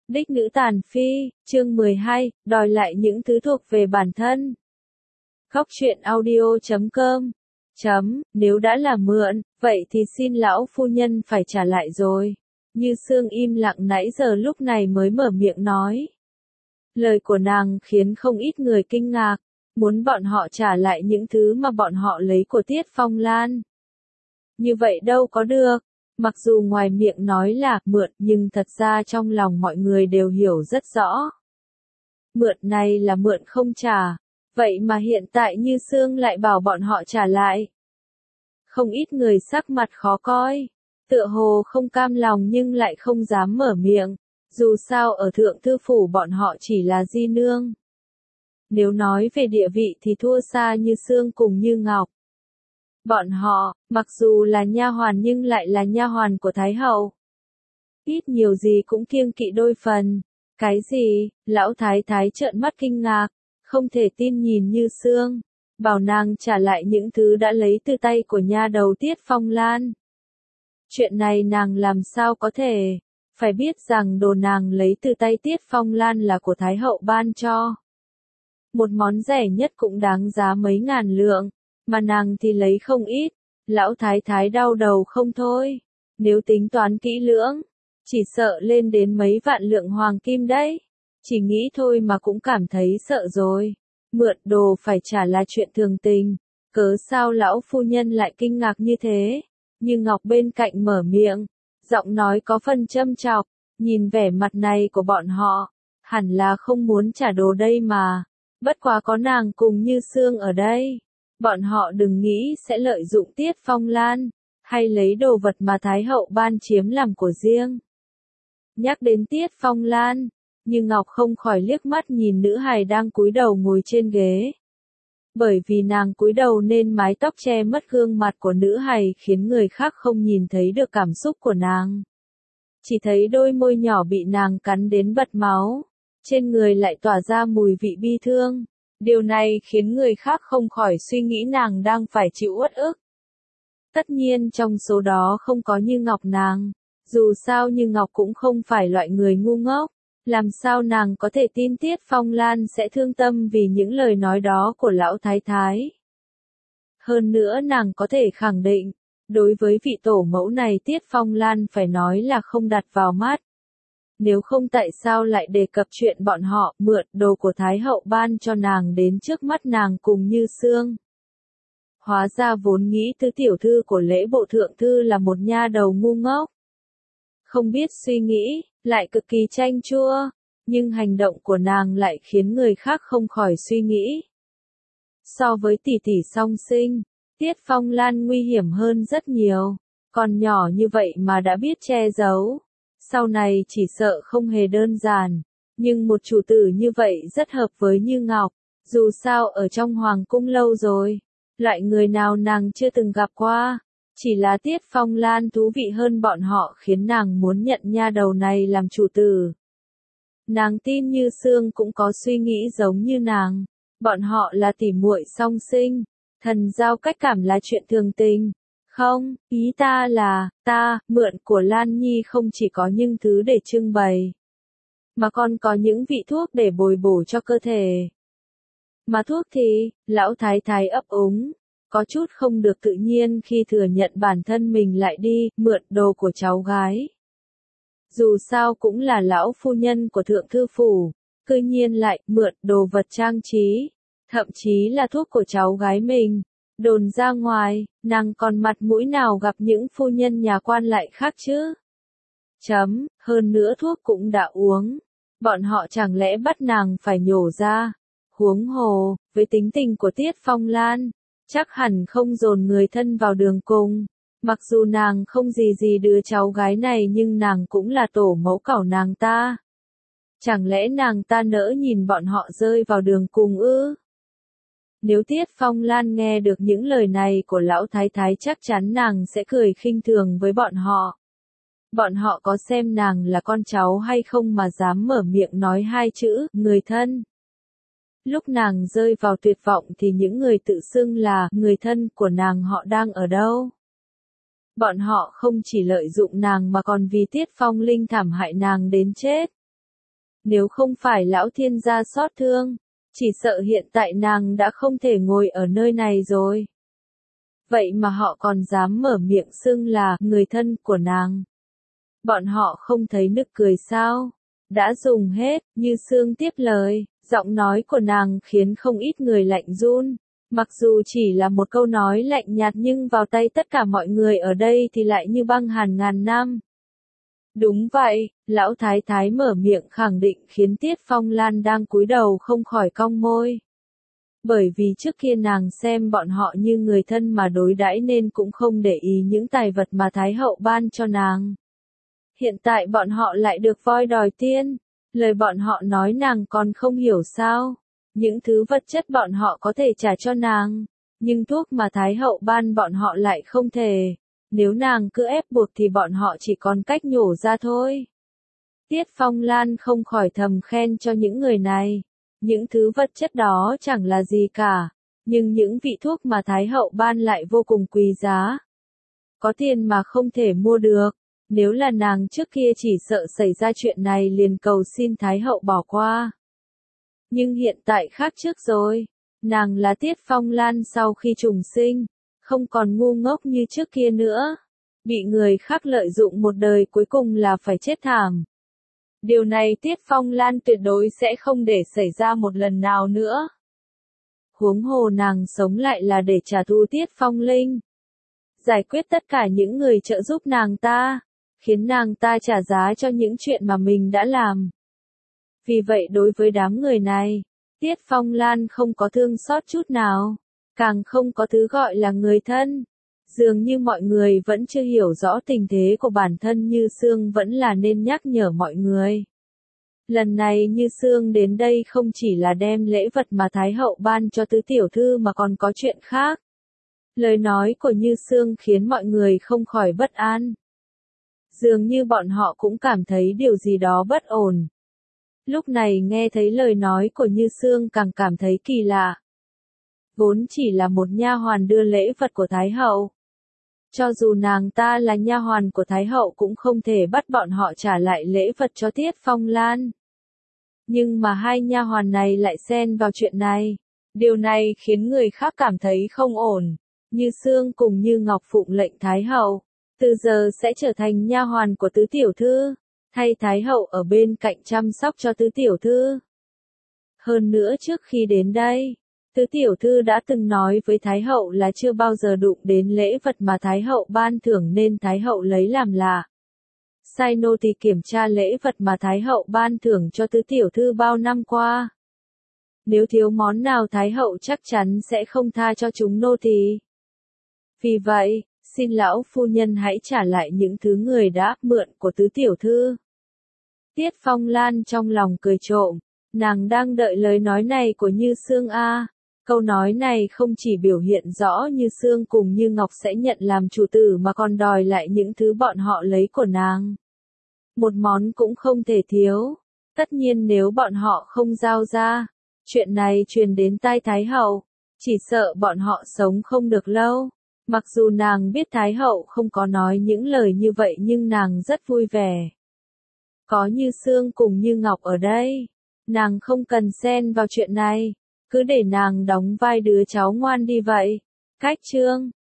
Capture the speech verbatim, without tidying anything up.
Đích nữ tàn phi, chương mười hai, đòi lại những thứ thuộc về bản thân. Góc truyện audio chấm com chấm, nếu đã là mượn, vậy thì xin lão phu nhân phải trả lại rồi. Như Sương im lặng nãy giờ lúc này mới mở miệng nói. Lời của nàng khiến không ít người kinh ngạc, muốn bọn họ trả lại những thứ mà bọn họ lấy của Tiết Phong Lan. Như vậy đâu có được. Mặc dù ngoài miệng nói là mượn nhưng thật ra trong lòng mọi người đều hiểu rất rõ. Mượn này là mượn không trả, vậy mà hiện tại Như Sương lại bảo bọn họ trả lại. Không ít người sắc mặt khó coi, tựa hồ không cam lòng nhưng lại không dám mở miệng, dù sao ở Thượng Thư Phủ bọn họ chỉ là di nương. Nếu nói về địa vị thì thua xa Như Sương cùng Như Ngọc. Bọn họ, mặc dù là nha hoàn nhưng lại là nha hoàn của Thái Hậu. Ít nhiều gì cũng kiêng kỵ đôi phần. Cái gì? Lão Thái Thái trợn mắt kinh ngạc, không thể tin nhìn Như Sương, bảo nàng trả lại những thứ đã lấy từ tay của nha đầu Tiết Phong Lan. Chuyện này nàng làm sao có thể? Phải biết rằng đồ nàng lấy từ tay Tiết Phong Lan là của Thái Hậu ban cho. Một món rẻ nhất cũng đáng giá mấy ngàn lượng. Mà nàng thì lấy không ít, lão thái thái đau đầu không thôi. Nếu tính toán kỹ lưỡng, chỉ sợ lên đến mấy vạn lượng hoàng kim đấy. Chỉ nghĩ thôi mà cũng cảm thấy sợ rồi. Mượn đồ phải trả là chuyện thường tình, cớ sao lão phu nhân lại kinh ngạc như thế? Như Ngọc bên cạnh mở miệng, giọng nói có phần châm chọc, nhìn vẻ mặt này của bọn họ, hẳn là không muốn trả đồ đây mà. Bất quá có nàng cùng Như Sương ở đây. Bọn họ đừng nghĩ sẽ lợi dụng Tiết Phong Lan, hay lấy đồ vật mà Thái Hậu ban chiếm làm của riêng. Nhắc đến Tiết Phong Lan, Như Ngọc không khỏi liếc mắt nhìn nữ hài đang cúi đầu ngồi trên ghế. Bởi vì nàng cúi đầu nên mái tóc che mất gương mặt của nữ hài khiến người khác không nhìn thấy được cảm xúc của nàng. Chỉ thấy đôi môi nhỏ bị nàng cắn đến bật máu, trên người lại tỏa ra mùi vị bi thương. Điều này khiến người khác không khỏi suy nghĩ nàng đang phải chịu uất ức. Tất nhiên trong số đó không có Như Ngọc nàng. Dù sao Như Ngọc cũng không phải loại người ngu ngốc. Làm sao nàng có thể tin Tiết Phong Lan sẽ thương tâm vì những lời nói đó của lão thái thái. Hơn nữa nàng có thể khẳng định, đối với vị tổ mẫu này Tiết Phong Lan phải nói là không đặt vào mắt. Nếu không tại sao lại đề cập chuyện bọn họ mượn đồ của Thái Hậu ban cho nàng đến trước mắt nàng cùng Như Sương. Hóa ra vốn nghĩ tứ tiểu thư của lễ bộ thượng thư là một nha đầu ngu ngốc. Không biết suy nghĩ, lại cực kỳ chanh chua, nhưng hành động của nàng lại khiến người khác không khỏi suy nghĩ. So với tỷ tỷ song sinh, Tiết Phong Lan nguy hiểm hơn rất nhiều, còn nhỏ như vậy mà đã biết che giấu. Sau này chỉ sợ không hề đơn giản, nhưng một chủ tử như vậy rất hợp với Như Ngọc, dù sao ở trong hoàng cung lâu rồi, loại người nào nàng chưa từng gặp qua, chỉ là Tiết Phong Lan thú vị hơn bọn họ khiến nàng muốn nhận nha đầu này làm chủ tử. Nàng tin Như Sương cũng có suy nghĩ giống như nàng, bọn họ là tỉ muội song sinh, thần giao cách cảm là chuyện thường tình. Không, ý ta là, ta, mượn của Lan Nhi không chỉ có những thứ để trưng bày, mà còn có những vị thuốc để bồi bổ cho cơ thể. Mà thuốc thì, lão thái thái ấp úng, có chút không được tự nhiên khi thừa nhận bản thân mình lại đi, mượn đồ của cháu gái. Dù sao cũng là lão phu nhân của Thượng Thư Phủ, cư nhiên lại, mượn đồ vật trang trí, thậm chí là thuốc của cháu gái mình. Đồn ra ngoài, nàng còn mặt mũi nào gặp những phu nhân nhà quan lại khác chứ? Chấm, hơn nữa thuốc cũng đã uống. Bọn họ chẳng lẽ bắt nàng phải nhổ ra? Huống hồ, với tính tình của Tiết Phong Lan, chắc hẳn không dồn người thân vào đường cùng. Mặc dù nàng không gì gì đứa cháu gái này nhưng nàng cũng là tổ mẫu cẩu nàng ta. Chẳng lẽ nàng ta nỡ nhìn bọn họ rơi vào đường cùng ư? Nếu Tiết Phong Lan nghe được những lời này của lão thái thái chắc chắn nàng sẽ cười khinh thường với bọn họ. Bọn họ có xem nàng là con cháu hay không mà dám mở miệng nói hai chữ, người thân. Lúc nàng rơi vào tuyệt vọng thì những người tự xưng là người thân của nàng họ đang ở đâu? Bọn họ không chỉ lợi dụng nàng mà còn vì Tiết Phong Linh thảm hại nàng đến chết. Nếu không phải lão thiên gia xót thương, chỉ sợ hiện tại nàng đã không thể ngồi ở nơi này rồi. Vậy mà họ còn dám mở miệng xưng là người thân của nàng. Bọn họ không thấy nực cười sao? Đã dùng hết, Như Sương tiếp lời, giọng nói của nàng khiến không ít người lạnh run. Mặc dù chỉ là một câu nói lạnh nhạt nhưng vào tay tất cả mọi người ở đây thì lại như băng hàn ngàn năm. Đúng vậy, lão thái thái mở miệng khẳng định khiến Tiết Phong Lan đang cúi đầu không khỏi cong môi. Bởi vì trước kia nàng xem bọn họ như người thân mà đối đãi nên cũng không để ý những tài vật mà Thái hậu ban cho nàng. Hiện tại bọn họ lại được voi đòi tiên, lời bọn họ nói nàng còn không hiểu sao. Những thứ vật chất bọn họ có thể trả cho nàng, nhưng thuốc mà Thái hậu ban bọn họ lại không thể. Nếu nàng cứ ép buộc thì bọn họ chỉ còn cách nhổ ra thôi. Tiết Phong Lan không khỏi thầm khen cho những người này. Những thứ vật chất đó chẳng là gì cả, nhưng những vị thuốc mà Thái hậu ban lại vô cùng quý giá. Có tiền mà không thể mua được, nếu là nàng trước kia chỉ sợ xảy ra chuyện này liền cầu xin Thái hậu bỏ qua. Nhưng hiện tại khác trước rồi, nàng là Tiết Phong Lan sau khi trùng sinh, không còn ngu ngốc như trước kia nữa. Bị người khác lợi dụng một đời cuối cùng là phải chết thảm. Điều này Tiết Phong Lan tuyệt đối sẽ không để xảy ra một lần nào nữa. Huống hồ nàng sống lại là để trả thù Tiết Phong Linh. Giải quyết tất cả những người trợ giúp nàng ta, khiến nàng ta trả giá cho những chuyện mà mình đã làm. Vì vậy đối với đám người này, Tiết Phong Lan không có thương xót chút nào, càng không có thứ gọi là người thân. Dường như mọi người vẫn chưa hiểu rõ tình thế của bản thân Như Sương vẫn là nên nhắc nhở mọi người. Lần này Như Sương đến đây không chỉ là đem lễ vật mà Thái hậu ban cho tứ tiểu thư mà còn có chuyện khác. Lời nói của Như Sương khiến mọi người không khỏi bất an. Dường như bọn họ cũng cảm thấy điều gì đó bất ổn. Lúc này nghe thấy lời nói của Như Sương càng cảm thấy kỳ lạ. Vốn chỉ là một nha hoàn đưa lễ vật của Thái hậu. Cho dù nàng ta là nha hoàn của Thái hậu cũng không thể bắt bọn họ trả lại lễ vật cho Tiết Phong Lan. Nhưng mà hai nha hoàn này lại xen vào chuyện này. Điều này khiến người khác cảm thấy không ổn. Như Sương cùng Như Ngọc phụng lệnh Thái hậu, từ giờ sẽ trở thành nha hoàn của tứ tiểu thư, thay Thái hậu ở bên cạnh chăm sóc cho tứ tiểu thư. Hơn nữa trước khi đến đây, tứ tiểu thư đã từng nói với Thái hậu là chưa bao giờ đụng đến lễ vật mà Thái hậu ban thưởng nên Thái hậu lấy làm lạ. Sai nô tỳ kiểm tra lễ vật mà Thái hậu ban thưởng cho tứ tiểu thư bao năm qua. Nếu thiếu món nào Thái hậu chắc chắn sẽ không tha cho chúng nô tỳ. Vì vậy, xin lão phu nhân hãy trả lại những thứ người đã mượn của tứ tiểu thư. Tiết Phong Lan trong lòng cười trộm, nàng đang đợi lời nói này của Như Sương a. Câu nói này không chỉ biểu hiện rõ Như Sương cùng Như Ngọc sẽ nhận làm chủ tử mà còn đòi lại những thứ bọn họ lấy của nàng. Một món cũng không thể thiếu. Tất nhiên nếu bọn họ không giao ra, chuyện này truyền đến tai Thái hậu, chỉ sợ bọn họ sống không được lâu. Mặc dù nàng biết Thái hậu không có nói những lời như vậy nhưng nàng rất vui vẻ. Có Như Sương cùng Như Ngọc ở đây, nàng không cần xen vào chuyện này, cứ để nàng đóng vai đứa cháu ngoan đi vậy. Cách chương